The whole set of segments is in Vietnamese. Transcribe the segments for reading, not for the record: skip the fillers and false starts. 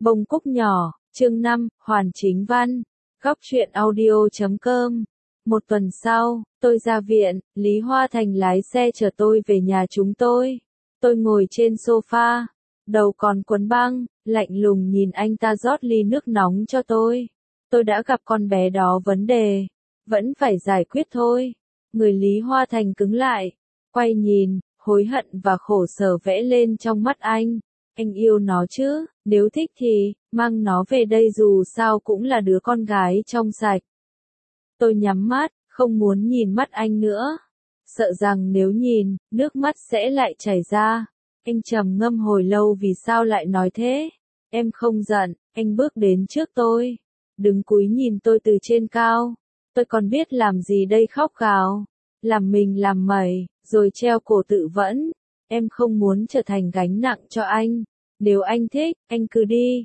Bông cúc nhỏ, chương 5, Hoàn Chính Văn, góc truyện audio.com. Một tuần sau, tôi ra viện, Lý Hoa Thành lái xe chở tôi về nhà chúng tôi. Tôi ngồi trên sofa, đầu còn quấn băng, lạnh lùng nhìn anh ta rót ly nước nóng cho tôi. Tôi đã gặp con bé đó vấn đề, vẫn phải giải quyết thôi. Người Lý Hoa Thành cứng lại, quay nhìn, hối hận và khổ sở vẽ lên trong mắt anh. Anh yêu nó chứ, nếu thích thì, mang nó về đây dù sao cũng là đứa con gái trong sạch. Tôi nhắm mắt, không muốn nhìn mắt anh nữa. Sợ rằng nếu nhìn, nước mắt sẽ lại chảy ra. Anh trầm ngâm hồi lâu vì sao lại nói thế. Em không giận, anh bước đến trước tôi. Đứng cúi nhìn tôi từ trên cao. Tôi còn biết làm gì đây, khóc gào. Làm mình làm mẩy, rồi treo cổ tự vẫn. Em không muốn trở thành gánh nặng cho anh. Nếu anh thích, anh cứ đi.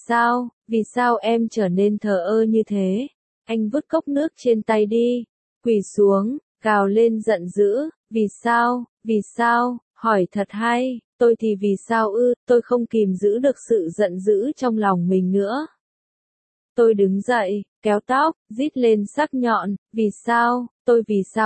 Vì sao em trở nên thờ ơ như thế? Anh vứt cốc nước trên tay đi. Quỳ xuống, gào lên giận dữ. Vì sao, hỏi thật hay. Tôi thì vì sao ư, tôi không kìm giữ được sự giận dữ trong lòng mình nữa. Tôi đứng dậy, kéo tóc, rít lên sắc nhọn. Vì sao, tôi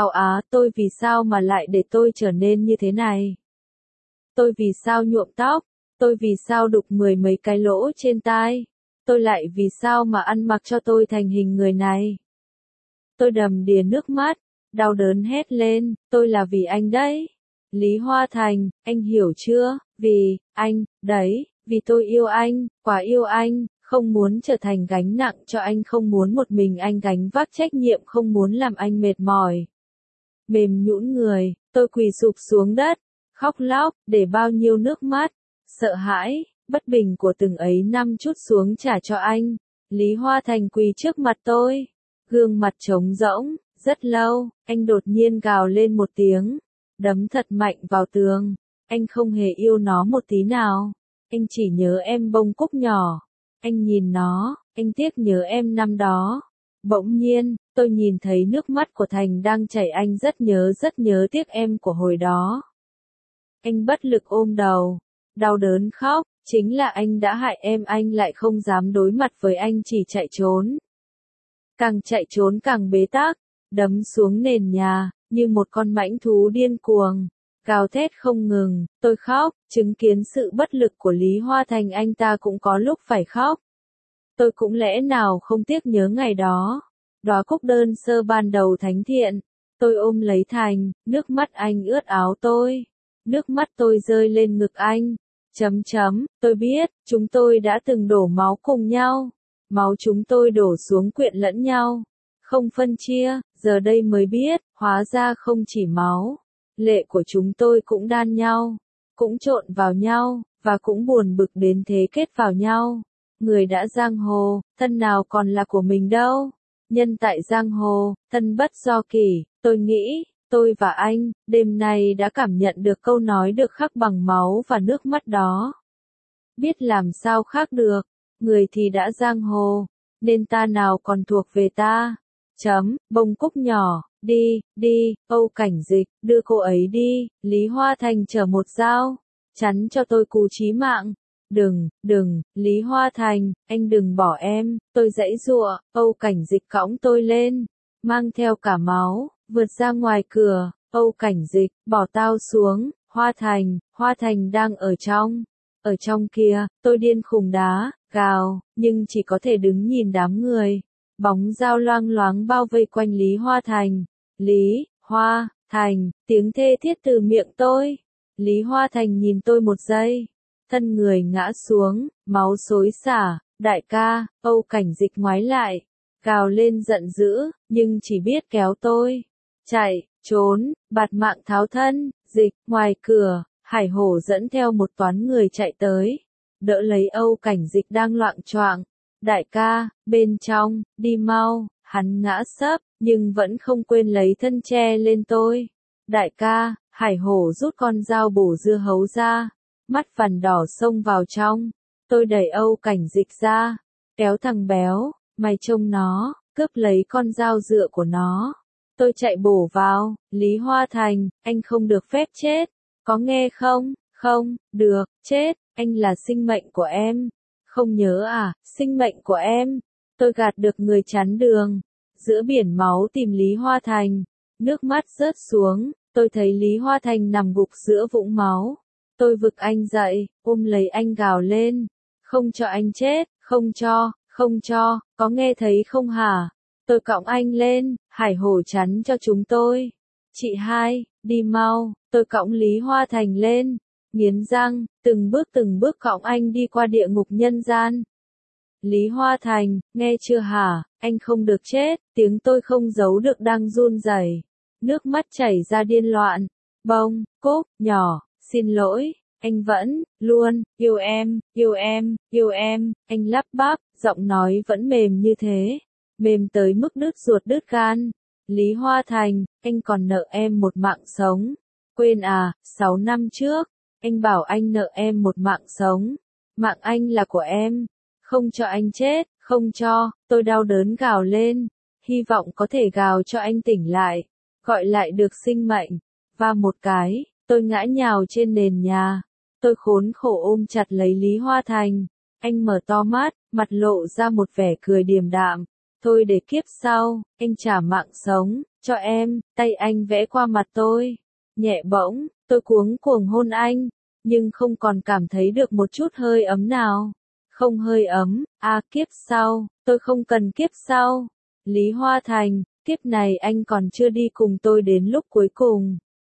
vì sao mà lại để tôi trở nên như thế này? Tôi vì sao nhuộm tóc? Tôi vì sao đục 10 mấy cái lỗ trên tai? Tôi lại vì sao mà ăn mặc cho tôi thành hình người này? Tôi đầm đìa nước mắt, đau đớn hét lên, tôi là vì anh đấy. Lý Hoa Thành, anh hiểu chưa? Vì anh, đấy, vì tôi yêu anh, quá yêu anh, không muốn trở thành gánh nặng cho anh, không muốn một mình anh gánh vác trách nhiệm, không muốn làm anh mệt mỏi. Mềm nhũn người, tôi quỳ sụp xuống đất, khóc lóc, để bao nhiêu nước mắt, sợ hãi, bất bình của từng ấy năm trút xuống trả cho anh. Lý Hoa Thành quỳ trước mặt tôi, gương mặt trống rỗng, rất lâu, anh đột nhiên gào lên một tiếng, đấm thật mạnh vào tường. Anh không hề yêu nó một tí nào, anh chỉ nhớ em bông cúc nhỏ. Anh nhìn nó, anh tiếc nhớ em năm đó. Bỗng nhiên, tôi nhìn thấy nước mắt của Thành đang chảy, anh rất nhớ tiếc em của hồi đó. Anh bất lực ôm đầu, đau đớn khóc, chính là anh đã hại em, anh lại không dám đối mặt với anh, chỉ chạy trốn. Càng chạy trốn càng bế tắc, đấm xuống nền nhà, như một con mãnh thú điên cuồng, gào thét không ngừng. Tôi khóc, chứng kiến sự bất lực của Lý Hoa Thành, anh ta cũng có lúc phải khóc. Tôi cũng lẽ nào không tiếc nhớ ngày đó, đóa cúc đơn sơ ban đầu thánh thiện. Tôi ôm lấy Thành, nước mắt anh ướt áo tôi, nước mắt tôi rơi lên ngực anh. Tôi biết, chúng tôi đã từng đổ máu cùng nhau, máu chúng tôi đổ xuống quyện lẫn nhau, không phân chia, giờ đây mới biết, hóa ra không chỉ máu, lệ của chúng tôi cũng đan nhau, cũng trộn vào nhau, và cũng buồn bực đến thế kết vào nhau. Người đã giang hồ, thân nào còn là của mình đâu. Nhân tại giang hồ, thân bất do kỷ. Tôi nghĩ, tôi và anh, đêm nay đã cảm nhận được câu nói được khắc bằng máu và nước mắt đó. Biết làm sao khác được, người thì đã giang hồ, nên ta nào còn thuộc về ta. Bông cúc nhỏ, đi, Âu Cảnh Dịch, đưa cô ấy đi. Lý Hoa Thành chở một dao, chắn cho tôi cú chí mạng. Đừng, Lý Hoa Thành, anh đừng bỏ em. Tôi giãy giụa. Âu Cảnh Dịch cõng tôi lên, mang theo cả máu, vượt ra ngoài cửa. Âu Cảnh Dịch, bỏ tao xuống. Hoa Thành đang ở trong kia. Tôi điên khùng đá, gào, nhưng chỉ có thể đứng nhìn đám người. Bóng dao loang loáng bao vây quanh Lý Hoa Thành. Lý Hoa Thành, tiếng thê thiết từ miệng tôi. Lý Hoa Thành nhìn tôi một giây, thân người ngã xuống, máu xối xả. Đại ca. Âu Cảnh Dịch ngoái lại, gào lên giận dữ, nhưng chỉ biết kéo tôi chạy trốn, bạt mạng tháo thân. Dịch, ngoài cửa, Hải Hổ dẫn theo một toán người chạy tới, đỡ lấy Âu Cảnh Dịch đang loạng choạng. Đại ca, bên trong, đi mau. Hắn ngã sấp, nhưng vẫn không quên lấy thân che lên tôi. Đại ca. Hải Hổ rút con dao bổ dưa hấu ra, mắt vằn đỏ xông vào trong. Tôi đẩy Âu Cảnh Dịch ra, kéo thằng béo, mày trông nó, cướp lấy con dao dựa của nó. Tôi chạy bổ vào. Lý Hoa Thành, anh không được phép chết, có nghe không? Không được chết, anh là sinh mệnh của em, Không nhớ à, sinh mệnh của em. Tôi gạt được người chắn đường. Giữa biển máu tìm Lý Hoa Thành. Nước mắt rớt xuống, tôi thấy Lý Hoa Thành nằm gục giữa vũng máu. Tôi vực anh dậy, ôm lấy anh gào lên. Không cho anh chết, không cho, có nghe thấy không hả? Tôi cõng anh lên, Hải Hổ chắn cho chúng tôi. Chị hai, đi mau, tôi cõng Lý Hoa Thành lên. Nghiến răng, từng bước cõng anh đi qua địa ngục nhân gian. Lý Hoa Thành, nghe chưa hả, anh không được chết, tiếng tôi không giấu được đang run rẩy. Nước mắt chảy ra điên loạn. Bông, Cúc, nhỏ, xin lỗi, anh vẫn, luôn, yêu em, yêu em, yêu em, anh lắp bắp, giọng nói vẫn mềm như thế. Mềm tới mức đứt ruột đứt gan. Lý Hoa Thành, anh còn nợ em một mạng sống. Quên à, 6 năm trước, anh bảo anh nợ em một mạng sống. Mạng anh là của em. Không cho anh chết, không cho, tôi đau đớn gào lên. Hy vọng có thể gào cho anh tỉnh lại. Gọi lại được sinh mệnh. Và một cái, tôi ngã nhào trên nền nhà. Tôi khốn khổ ôm chặt lấy Lý Hoa Thành. Anh mở to mắt, mặt lộ ra một vẻ cười điềm đạm. Thôi để kiếp sau, anh trả mạng sống, cho em, tay anh vẽ qua mặt tôi. Nhẹ bỗng, tôi cuống cuồng hôn anh, nhưng không còn cảm thấy được một chút hơi ấm nào. Không hơi ấm, kiếp sau, tôi không cần kiếp sau. Lý Hoa Thành, kiếp này anh còn chưa đi cùng tôi đến lúc cuối cùng.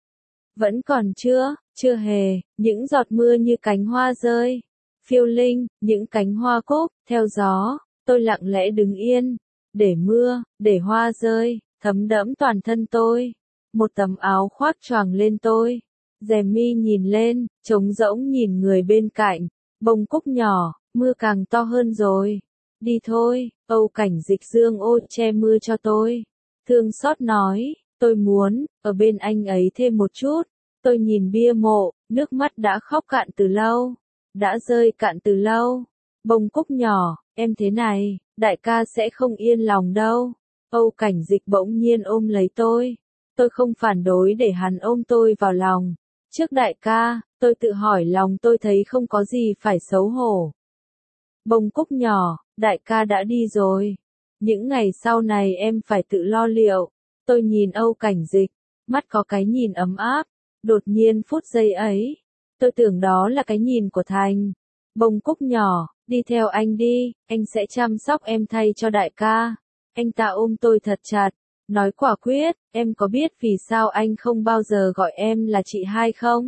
Vẫn còn chưa hề, những giọt mưa như cánh hoa rơi. Phiêu linh, những cánh hoa cúc, theo gió, tôi lặng lẽ đứng yên. Để mưa, để hoa rơi, thấm đẫm toàn thân tôi. Một tấm áo khoác choàng lên tôi. Rèm mi nhìn lên, trống rỗng nhìn người bên cạnh. Bông cúc nhỏ, mưa càng to hơn rồi. Đi thôi, Âu Cảnh Dịch dương ô che mưa cho tôi. Thương xót nói, tôi muốn, ở bên anh ấy thêm một chút. Tôi nhìn bia mộ, nước mắt đã khóc cạn từ lâu. Đã rơi cạn từ lâu. Bông cúc nhỏ, em thế này, đại ca sẽ không yên lòng đâu. Âu Cảnh Dịch bỗng nhiên ôm lấy tôi. Tôi không phản đối để hắn ôm tôi vào lòng. Trước đại ca, tôi tự hỏi lòng tôi thấy không có gì phải xấu hổ. Bông cúc nhỏ, đại ca đã đi rồi. Những ngày sau này em phải tự lo liệu. Tôi nhìn Âu Cảnh Dịch, mắt có cái nhìn ấm áp. Đột nhiên phút giây ấy, tôi tưởng đó là cái nhìn của Thành. Bông cúc nhỏ, đi theo anh đi, anh sẽ chăm sóc em thay cho đại ca. Anh ta ôm tôi thật chặt, nói quả quyết, em có biết vì sao anh không bao giờ gọi em là chị hai không?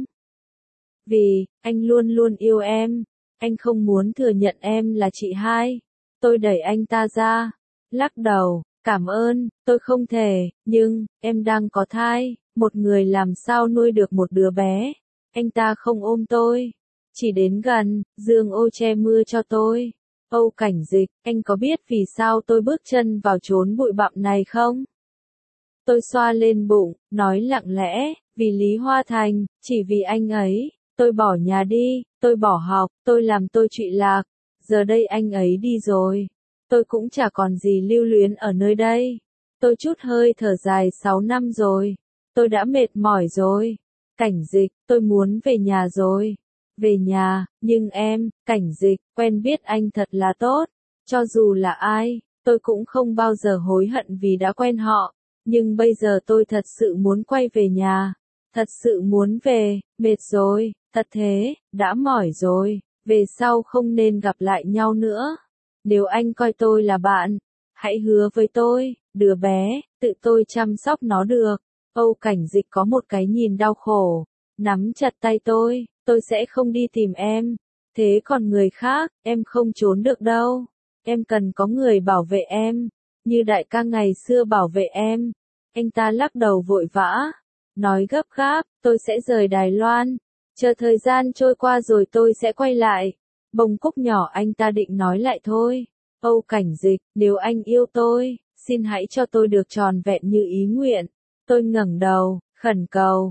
Vì, anh luôn luôn yêu em, anh không muốn thừa nhận em là chị hai. Tôi đẩy anh ta ra, lắc đầu, cảm ơn, tôi không thể, nhưng, em đang có thai, một người làm sao nuôi được một đứa bé. Anh ta không ôm tôi, chỉ đến gần, dương ô che mưa cho tôi. Âu Cảnh Dịch, anh có biết vì sao tôi bước chân vào chốn bụi bặm này không? Tôi xoa lên bụng, nói lặng lẽ, vì Lý Hoa Thành, chỉ vì anh ấy, tôi bỏ nhà đi, tôi bỏ học, tôi làm tôi trụy lạc. Giờ đây anh ấy đi rồi. Tôi cũng chả còn gì lưu luyến ở nơi đây. Tôi chút hơi thở dài 6 năm rồi. Tôi đã mệt mỏi rồi. Cảnh Dịch, tôi muốn về nhà rồi. Về nhà, nhưng em, Cảnh Dịch, quen biết anh thật là tốt. Cho dù là ai, tôi cũng không bao giờ hối hận vì đã quen họ. Nhưng bây giờ tôi thật sự muốn quay về nhà. Thật sự muốn về, mệt rồi, thật thế, đã mỏi rồi. Về sau không nên gặp lại nhau nữa. Nếu anh coi tôi là bạn, hãy hứa với tôi, đứa bé, tự tôi chăm sóc nó được. Âu Cảnh Dịch có một cái nhìn đau khổ, nắm chặt tay tôi sẽ không đi tìm em. Thế còn người khác, em không trốn được đâu. Em cần có người bảo vệ em, như đại ca ngày xưa bảo vệ em. Anh ta lắc đầu vội vã, nói gấp gáp, tôi sẽ rời Đài Loan. Chờ thời gian trôi qua rồi tôi sẽ quay lại. Bông cúc nhỏ anh ta định nói lại thôi. Âu Cảnh Dịch, nếu anh yêu tôi, xin hãy cho tôi được tròn vẹn như ý nguyện. Tôi ngẩng đầu, khẩn cầu,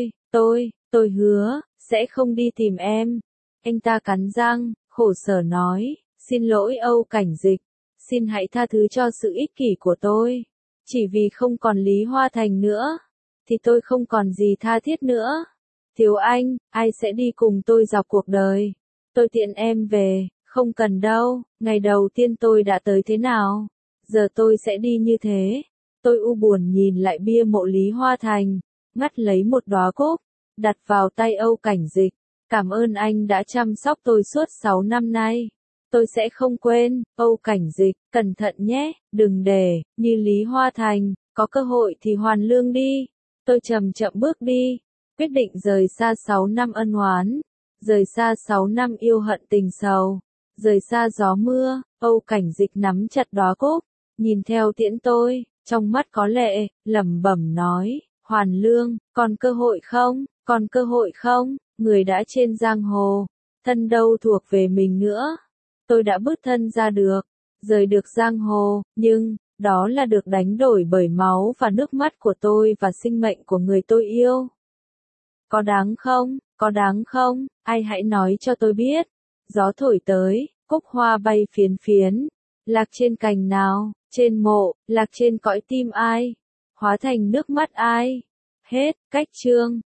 tôi hứa, sẽ không đi tìm em. Anh ta cắn răng, khổ sở nói, xin lỗi Âu Cảnh Dịch, xin hãy tha thứ cho sự ích kỷ của tôi. Chỉ vì không còn Lý Hoa Thành nữa, thì tôi không còn gì tha thiết nữa. Thiếu anh, ai sẽ đi cùng tôi dọc cuộc đời? Tôi tiện em về, Không cần đâu, ngày đầu tiên tôi đã tới thế nào, giờ tôi sẽ đi như thế. Tôi u buồn nhìn lại bia mộ Lý Hoa Thành, ngắt lấy một đóa cúc, đặt vào tay Âu Cảnh Dịch. Cảm ơn anh đã chăm sóc tôi suốt 6 năm nay. Tôi sẽ không quên. Âu Cảnh Dịch, cẩn thận nhé, đừng để, như Lý Hoa Thành, có cơ hội thì hoàn lương đi. Tôi chậm chậm bước đi, quyết định rời xa 6 năm ân oán, rời xa 6 năm yêu hận tình sầu, rời xa gió mưa. Âu Cảnh Dịch nắm chặt đóa cúc, nhìn theo tiễn tôi, trong mắt có lệ, lẩm bẩm nói, hoàn lương, còn cơ hội không, còn cơ hội không, người đã trên giang hồ, thân đâu thuộc về mình nữa. Tôi đã bước thân ra được, rời được giang hồ, nhưng, đó là được đánh đổi bởi máu và nước mắt của tôi và sinh mệnh của người tôi yêu. Có đáng không, có đáng không, ai hãy nói cho tôi biết. Gió thổi tới, cúc hoa bay phiến phiến, lạc trên cành nào, trên mộ, lạc trên cõi tim ai, hóa thành nước mắt ai. Hết, cách chương.